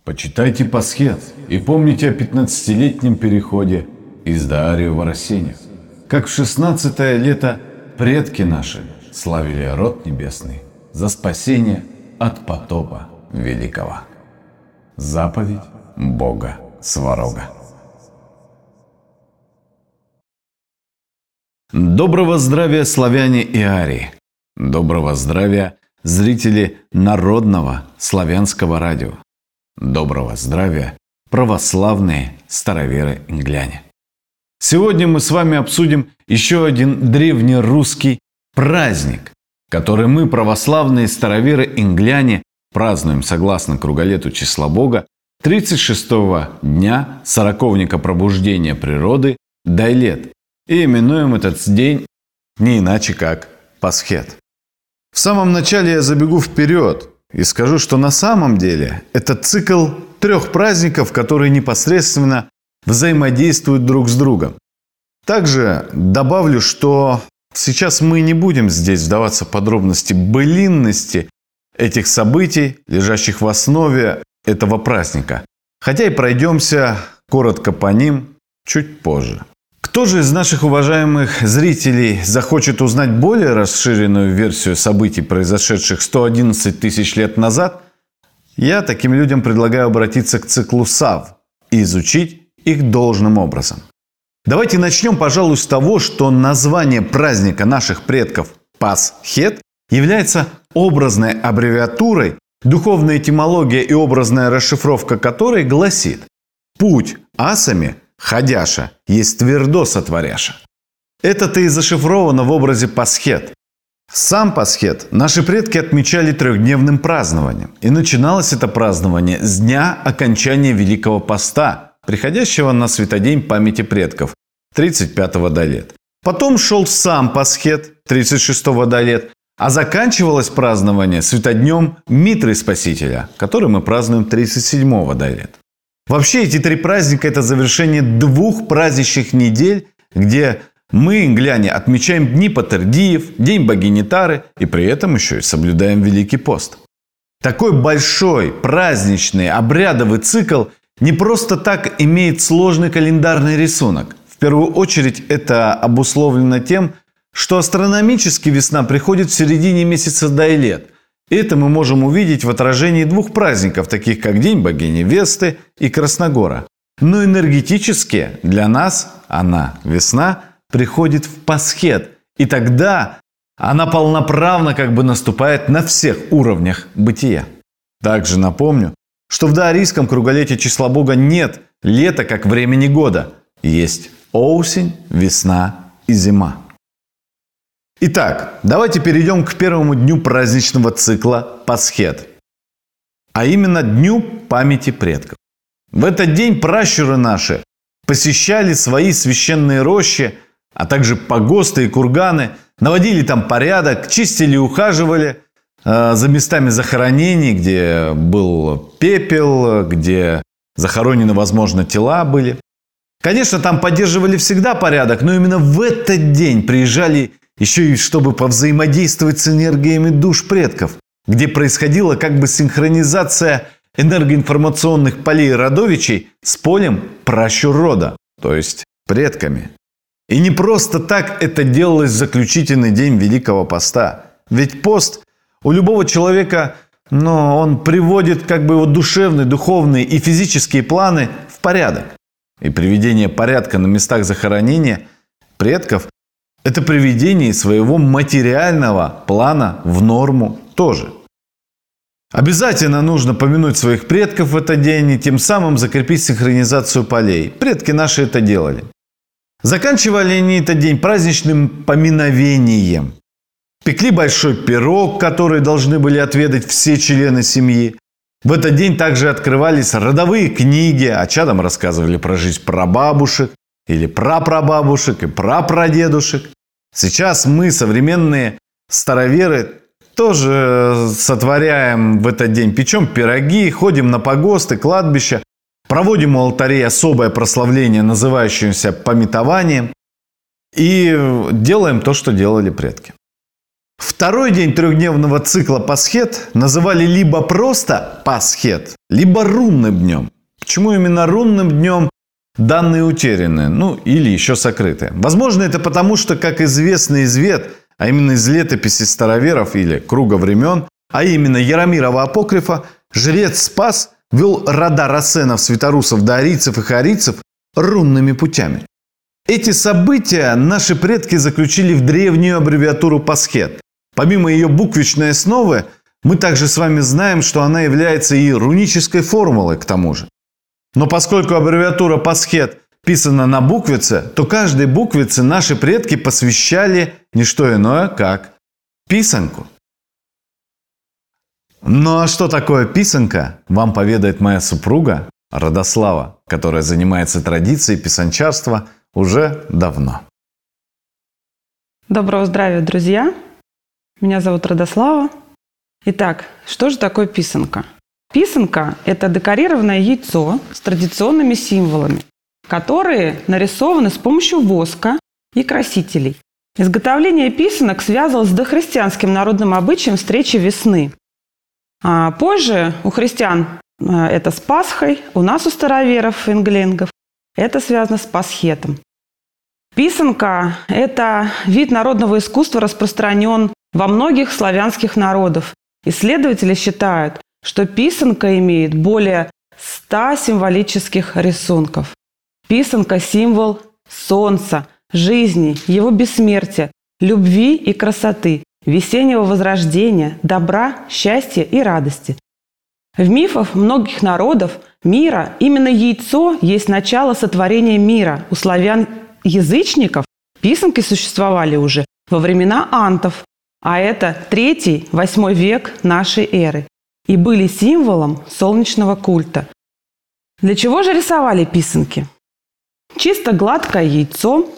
Почитайте Пасхет и помните о 15-летнем переходе из Даари в Арсению. Как в 16-е лето предки наши славили род небесный за спасение от потопа великого. Заповедь Бога Сварога. Доброго здравия, славяне и арии! Доброго здравия, зрители Народного славянского радио! Доброго здравия, православные староверы-ингляне! Сегодня мы с вами обсудим еще один древнерусский праздник, который мы, православные староверы-ингляне, празднуем согласно круголету числа Бога 36-го дня сороковника пробуждения природы Дайлет, и именуем этот день не иначе как Пасхет. В самом начале я забегу вперед и скажу, что на самом деле это цикл 3 праздников, которые непосредственно взаимодействуют друг с другом. Также добавлю, что сейчас мы не будем здесь вдаваться в подробности былинности этих событий, лежащих в основе этого праздника. Хотя и пройдемся коротко по ним чуть позже. Кто же из наших уважаемых зрителей захочет узнать более расширенную версию событий, произошедших 111 тысяч лет назад, я таким людям предлагаю обратиться к циклу Сав и изучить их должным образом. Давайте начнем, пожалуй, с того, что название праздника наших предков Пасхет является образной аббревиатурой, духовная этимология и образная расшифровка которой гласит: «Путь асами ходяша есть твердо сотворяша». Это-то и зашифровано в образе Пасхет. Сам Пасхет наши предки отмечали 3-дневным празднованием. И начиналось это празднование с дня окончания Великого Поста, приходящего на святодень памяти предков, 35-го Дайлет. Потом шел сам Пасхет, 36-го Дайлет, а заканчивалось празднование святоднем Митры Спасителя, который мы празднуем 37-го Дайлет. Вообще эти 3 праздника – это завершение 2 праздничных недель, где мы, ингляне, отмечаем дни Патырдиев, День богини Тары и при этом еще и соблюдаем Великий пост. Такой большой праздничный обрядовый цикл не просто так имеет сложный календарный рисунок. В первую очередь это обусловлено тем, что астрономически весна приходит в середине месяца Дайлет. Это мы можем увидеть в отражении 2 праздников, таких как День богини Весты и Красногора. Но энергетически для нас она, весна, приходит в Пасхет. И тогда она полноправно наступает на всех уровнях бытия. Также напомню, что в даорийском круголете числа Бога нет лета как времени года. Есть осень, весна и зима. Итак, давайте перейдем к первому дню праздничного цикла Пасхет, а именно Дню памяти предков. В этот день пращуры наши посещали свои священные рощи, а также погосты и курганы, наводили там порядок, чистили и ухаживали за местами захоронений, где был пепел, где захоронены, возможно, тела были. Конечно, там поддерживали всегда порядок, но именно в этот день приезжали еще и чтобы повзаимодействовать с энергиями душ предков, где происходила синхронизация энергоинформационных полей родовичей с полем пращур рода, то есть предками. И не просто так это делалось в заключительный день Великого Поста. Ведь пост у любого человека, он приводит его душевные, духовные и физические планы в порядок. И приведение порядка на местах захоронения предков – это приведение своего материального плана в норму тоже. Обязательно нужно помянуть своих предков в этот день и тем самым закрепить синхронизацию полей. Предки наши это делали. Заканчивали они этот день праздничным поминовением. Пекли большой пирог, который должны были отведать все члены семьи. В этот день также открывались родовые книги, а чадам рассказывали про жизнь прабабушек или прапрабабушек и прапрадедушек. Сейчас мы, современные староверы, тоже сотворяем в этот день, печем пироги, ходим на погосты, кладбища, проводим у алтарей особое прославление, называющееся памятованием, и делаем то, что делали предки. Второй день трехдневного цикла Пасхет называли либо просто Пасхет, либо рунным днем. Почему именно рунным днем? Данные утеряны, или еще сокрыты. Возможно, это потому, что, как известно из Вет, а именно из летописи староверов или круга времен, а именно Яромирова апокрифа, жрец Спас вел рода рассенов, святорусов, даорийцев и харийцев рунными путями. Эти события наши предки заключили в древнюю аббревиатуру Пасхет. Помимо ее буквичной основы, мы также с вами знаем, что она является и рунической формулой к тому же. Но поскольку аббревиатура Пасхет писана на буквице, то каждой буквице наши предки посвящали не что иное, как писанку. Ну а что такое писанка, вам поведает моя супруга Радослава, которая занимается традицией писанчарства уже давно. Доброго здравия, друзья! Меня зовут Радослава. Итак, что же такое писанка? Писанка – это декорированное яйцо с традиционными символами, которые нарисованы с помощью воска и красителей. Изготовление писанок связывалось с дохристианским народным обычаем встречи весны. А позже у христиан это с Пасхой, у нас у староверов, инглингов, это связано с Пасхетом. Писанка – это вид народного искусства, распространен во многих славянских народах. Исследователи считают, что писанка имеет более 100 символических рисунков. Писанка – символ солнца, жизни, его бессмертия, любви и красоты, весеннего возрождения, добра, счастья и радости. В мифах многих народов мира именно яйцо есть начало сотворения мира. У славян-язычников писанки существовали уже во времена антов, а это 3-8 век нашей эры, и были символом солнечного культа. Для чего же рисовали писанки? Чисто гладкое яйцо,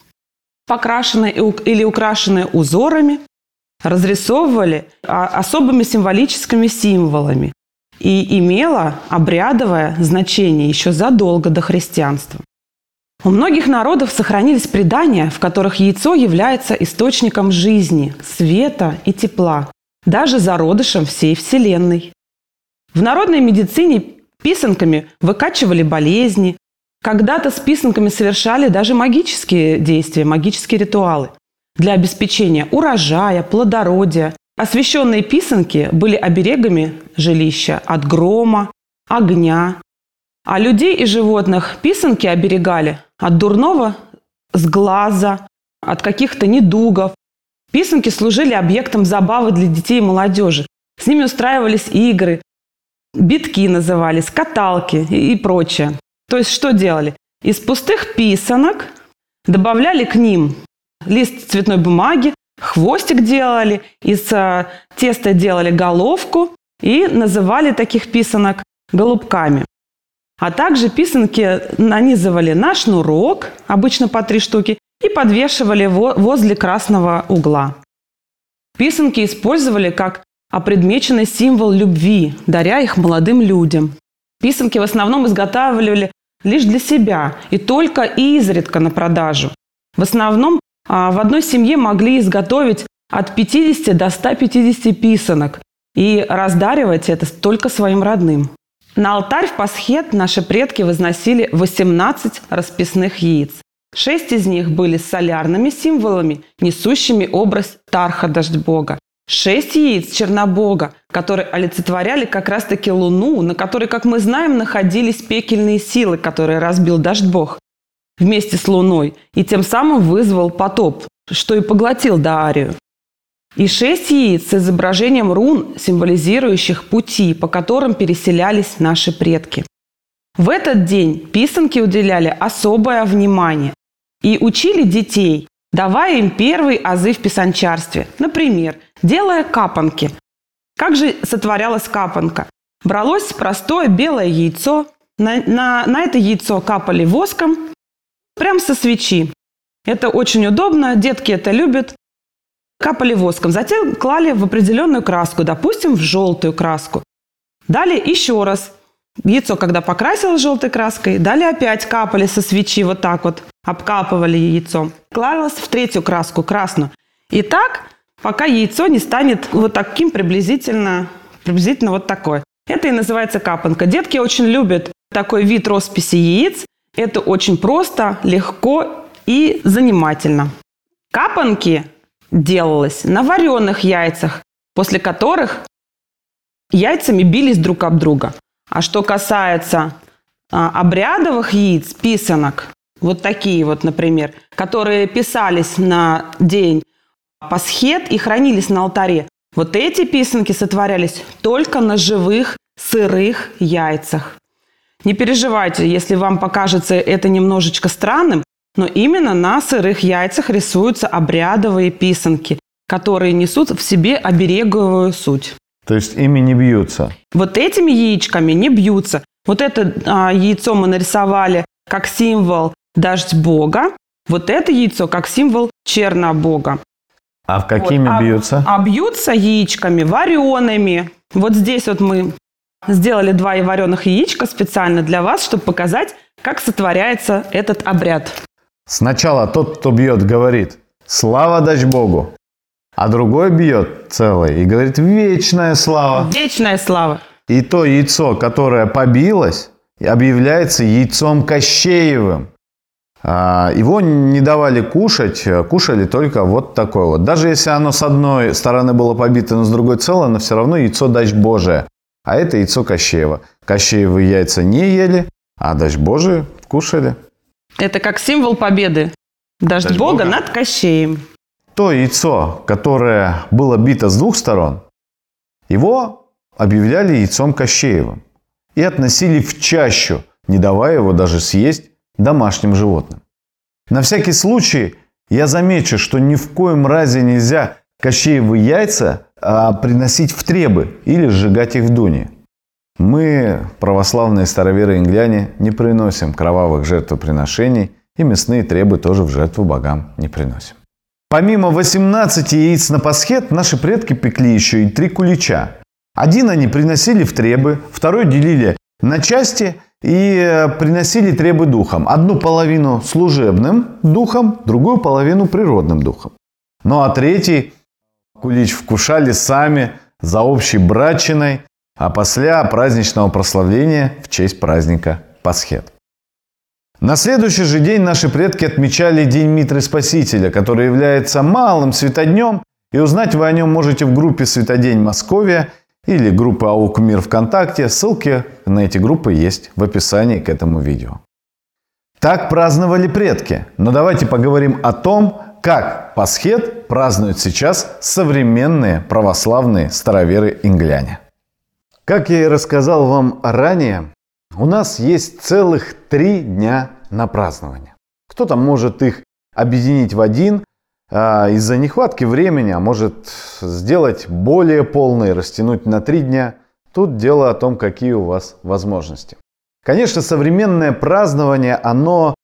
покрашенное или украшенное узорами, разрисовывали особыми символическими символами и имело обрядовое значение еще задолго до христианства. У многих народов сохранились предания, в которых яйцо является источником жизни, света и тепла, даже зародышем всей Вселенной. В народной медицине писанками выкачивали болезни, когда-то с писанками совершали даже магические действия, магические ритуалы для обеспечения урожая, плодородия. Освященные писанки были оберегами жилища от грома, огня. А людей и животных писанки оберегали от дурного сглаза, от каких-то недугов. Писанки служили объектом забавы для детей и молодежи. С ними устраивались игры, битки назывались, каталки и прочее. То есть что делали? Из пустых писанок добавляли к ним лист цветной бумаги, хвостик делали, из теста делали головку и называли таких писанок голубками. А также писанки нанизывали на шнурок, обычно по 3 штуки, и подвешивали возле красного угла. Писанки использовали как опредмеченный символ любви, даря их молодым людям. Писанки в основном изготавливали лишь для себя и только изредка на продажу. В основном в одной семье могли изготовить от 50 до 150 писанок и раздаривать это только своим родным. На алтарь в Пасхет наши предки возносили 18 расписных яиц. 6 из них были солярными символами, несущими образ Тарха, дождь-бога. 6 яиц Чернобога, которые олицетворяли как раз-таки Луну, на которой, как мы знаем, находились пекельные силы, которые разбил дождь-бог вместе с Луной, и тем самым вызвал потоп, что и поглотил Даарию. И 6 яиц с изображением рун, символизирующих пути, по которым переселялись наши предки. В этот день писанки уделяли особое внимание и учили детей, давая им первые азы в писанчарстве. Например, делая капанки. Как же сотворялась капанка? Бралось простое белое яйцо, на это яйцо капали воском, прям со свечи. Это очень удобно, детки это любят. Капали воском, затем клали в определенную краску, допустим, в желтую краску. Далее еще раз. Яйцо, когда покрасилось желтой краской, далее опять капали со свечи, вот так вот, обкапывали яйцо. Клалось в 3-ю краску, красную. И так пока яйцо не станет вот таким приблизительно вот такое. Это и называется капанка. Детки очень любят такой вид росписи яиц. Это очень просто, легко и занимательно. Капанки делалось на вареных яйцах, после которых яйцами бились друг об друга. А что касается обрядовых яиц, писанок, вот такие вот, например, которые писались на день Пасхет и хранились на алтаре, вот эти писанки сотворялись только на живых сырых яйцах. Не переживайте, если вам покажется это немножечко странным, но именно на сырых яйцах рисуются обрядовые писанки, которые несут в себе обереговую суть. То есть ими не бьются? Вот этими яичками не бьются. Вот это яйцо мы нарисовали как символ дождь Бога. Вот это яйцо как символ черна Бога. А в какими бьются? А бьются яичками вареными. Вот здесь вот мы сделали 2 вареных яичка специально для вас, чтобы показать, как сотворяется этот обряд. Сначала тот, кто бьет, говорит «Слава дождь Богу», а другой бьет целый и говорит «Вечная слава». Вечная слава. И то яйцо, которое побилось, объявляется яйцом Кощеевым. Его не давали кушать, кушали только вот такое вот. Даже если оно с одной стороны было побито, но с другой целое, но все равно яйцо дождь Божия. А это яйцо Кощеева. Кощеевы яйца не ели, а дождь Божий кушали. Это как символ победы. Дождь Бога над Кощеем. То яйцо, которое было бито с 2 сторон, его объявляли яйцом Кощеевым. И относили в чащу, не давая его даже съесть домашним животным. На всякий случай я замечу, что ни в коем разе нельзя Кощеевы яйца приносить в требы или сжигать их в дуне. Мы, православные староверы-ингляне, не приносим кровавых жертвоприношений и мясные требы тоже в жертву богам не приносим. Помимо 18 яиц на Пасхет, наши предки пекли еще и 3 кулича. Один они приносили в требы, второй делили на части и приносили требы духом. Одну половину служебным духом, другую половину природным духом. Ну а третий кулич вкушали сами за общей братчиной, а после праздничного прославления в честь праздника Пасхет. На следующий же день наши предки отмечали День Митры Спасителя, который является малым святоднем, и узнать вы о нем можете в группе «Святодень Московия» или группы АУК Мир ВКонтакте. Ссылки на эти группы есть в описании к этому видео. Так праздновали предки. Но давайте поговорим о том, как Пасхет празднуют сейчас современные православные староверы-ингляне. Как я и рассказал вам ранее, у нас есть целых 3 дня на празднование. Кто-то может их объединить в один из-за нехватки времени, а может сделать более полный, растянуть на 3 дня. Тут дело о том, какие у вас возможности. Конечно, современное празднование, оно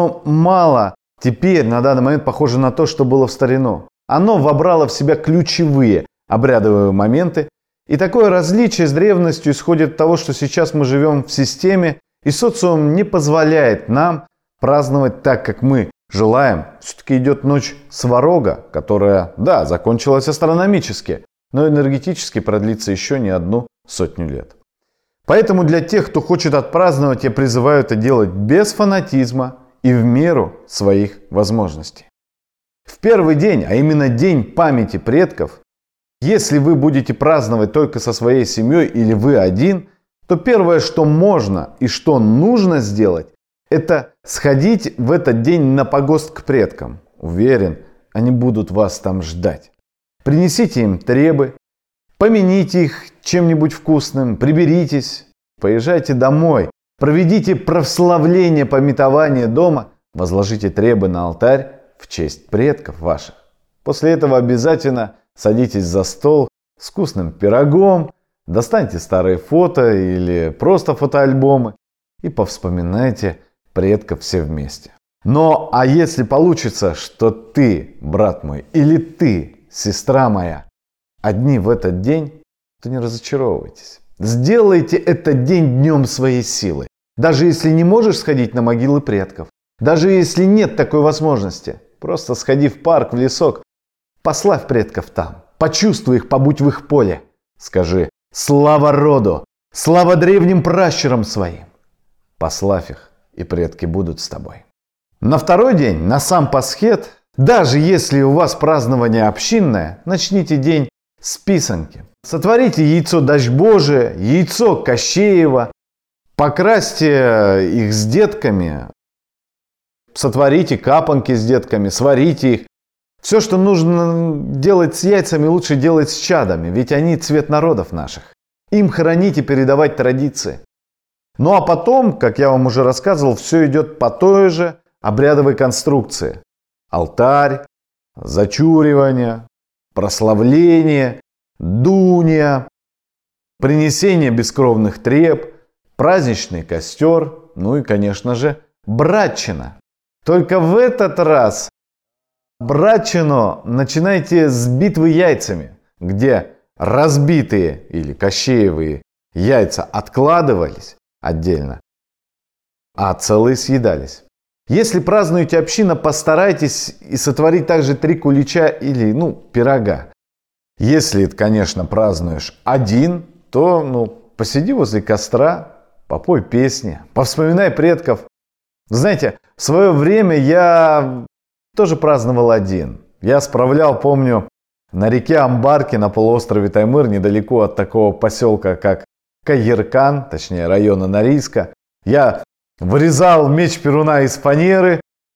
мало теперь на данный момент похоже на то, что было в старину. Оно вобрало в себя ключевые обрядовые моменты. И такое различие с древностью исходит от того, что сейчас мы живем в системе, и социум не позволяет нам праздновать так, как мы желаем. Все-таки идет ночь Сварога, которая, да, закончилась астрономически, но энергетически продлится еще не 100 лет. Поэтому для тех, кто хочет отпраздновать, я призываю это делать без фанатизма и в меру своих возможностей. В первый день, а именно День памяти предков, если вы будете праздновать только со своей семьей или вы один, то первое, что можно и что нужно сделать, это сходить в этот день на погост к предкам. Уверен, они будут вас там ждать. Принесите им требы, помяните их чем-нибудь вкусным, приберитесь, поезжайте домой, проведите прославление, памятование дома, возложите требы на алтарь в честь предков ваших. После этого обязательно садитесь за стол с вкусным пирогом, достаньте старые фото или просто фотоальбомы и повспоминайте предков все вместе. А если получится, что ты, брат мой, или ты, сестра моя, одни в этот день, то не разочаровывайтесь. Сделайте этот день днем своей силы. Даже если не можешь сходить на могилы предков, даже если нет такой возможности, просто сходи в парк, в лесок Пославь предков там, почувствуй их, побудь в их поле. Скажи: слава роду, слава древним пращурам своим. Пославь их, и предки будут с тобой. На второй день, на сам Пасхет, даже если у вас празднование общинное, начните день с писанки. Сотворите яйцо Дождь Божие, яйцо Кощеева, покрасьте их с детками, сотворите капанки с детками, сварите их. Все, что нужно делать с яйцами, лучше делать с чадами, ведь они цвет народов наших. Им хранить и передавать традиции. Ну а потом, как я вам уже рассказывал, все идет по той же обрядовой конструкции. Алтарь, зачуривание, прославление, дуния, принесение бескровных треб, праздничный костер, ну и, конечно же, братчина. Только в этот раз братчину начинайте с битвы яйцами, где разбитые или кощеевые яйца откладывались отдельно, а целые съедались. Если празднуете община, постарайтесь и сотворить также 3 кулича или, пирога. Если, конечно, празднуешь один, то, посиди возле костра, попой песни, повспоминай предков. Знаете, в свое время я тоже праздновал один. Я справлял, помню, на реке Амбарке на полуострове Таймыр, недалеко от такого поселка, как Кайыркан, точнее района Норильска. Я вырезал меч Перуна из фанеры,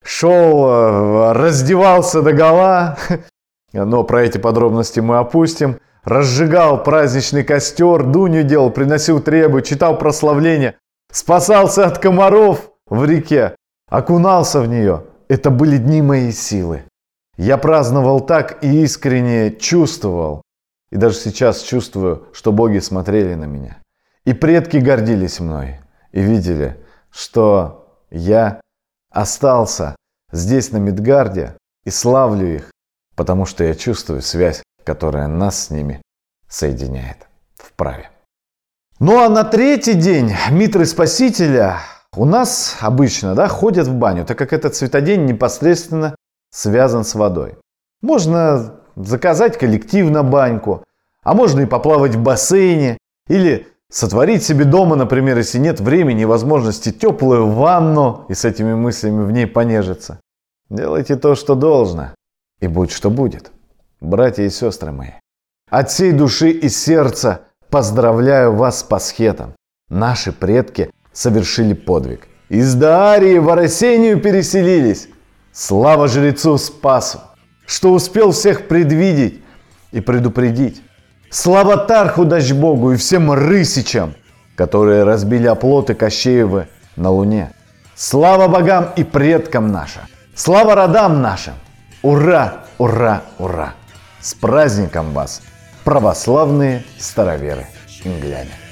шел, раздевался догола, но про эти подробности мы опустим. Разжигал праздничный костер, дунью делал, приносил требы, читал прославления, спасался от комаров в реке, окунался в нее. Это были дни моей силы. Я праздновал так и искренне чувствовал, и даже сейчас чувствую, что боги смотрели на меня. И предки гордились мной и видели, что я остался здесь, на Мидгарде, и славлю их, потому что я чувствую связь, которая нас с ними соединяет в праве. Ну а на 3-й день Митры Спасителя у нас обычно ходят в баню, так как этот святодень непосредственно связан с водой. Можно заказать коллективно баньку, а можно и поплавать в бассейне, или сотворить себе дома, например, если нет времени и возможности, теплую ванну и с этими мыслями в ней понежиться. Делайте то, что должно, и будь что будет. Братья и сестры мои, от всей души и сердца поздравляю вас с Пасхетом. Наши предки совершили подвиг. Из Даарии в Арасению переселились. Слава жрецу Спасу, что успел всех предвидеть и предупредить. Слава Тарху Дождь Богу и всем рысичам, которые разбили оплоты Кощеевы на Луне. Слава богам и предкам нашим. Слава родам нашим. Ура, ура, ура. С праздником вас, православные староверы ингляне.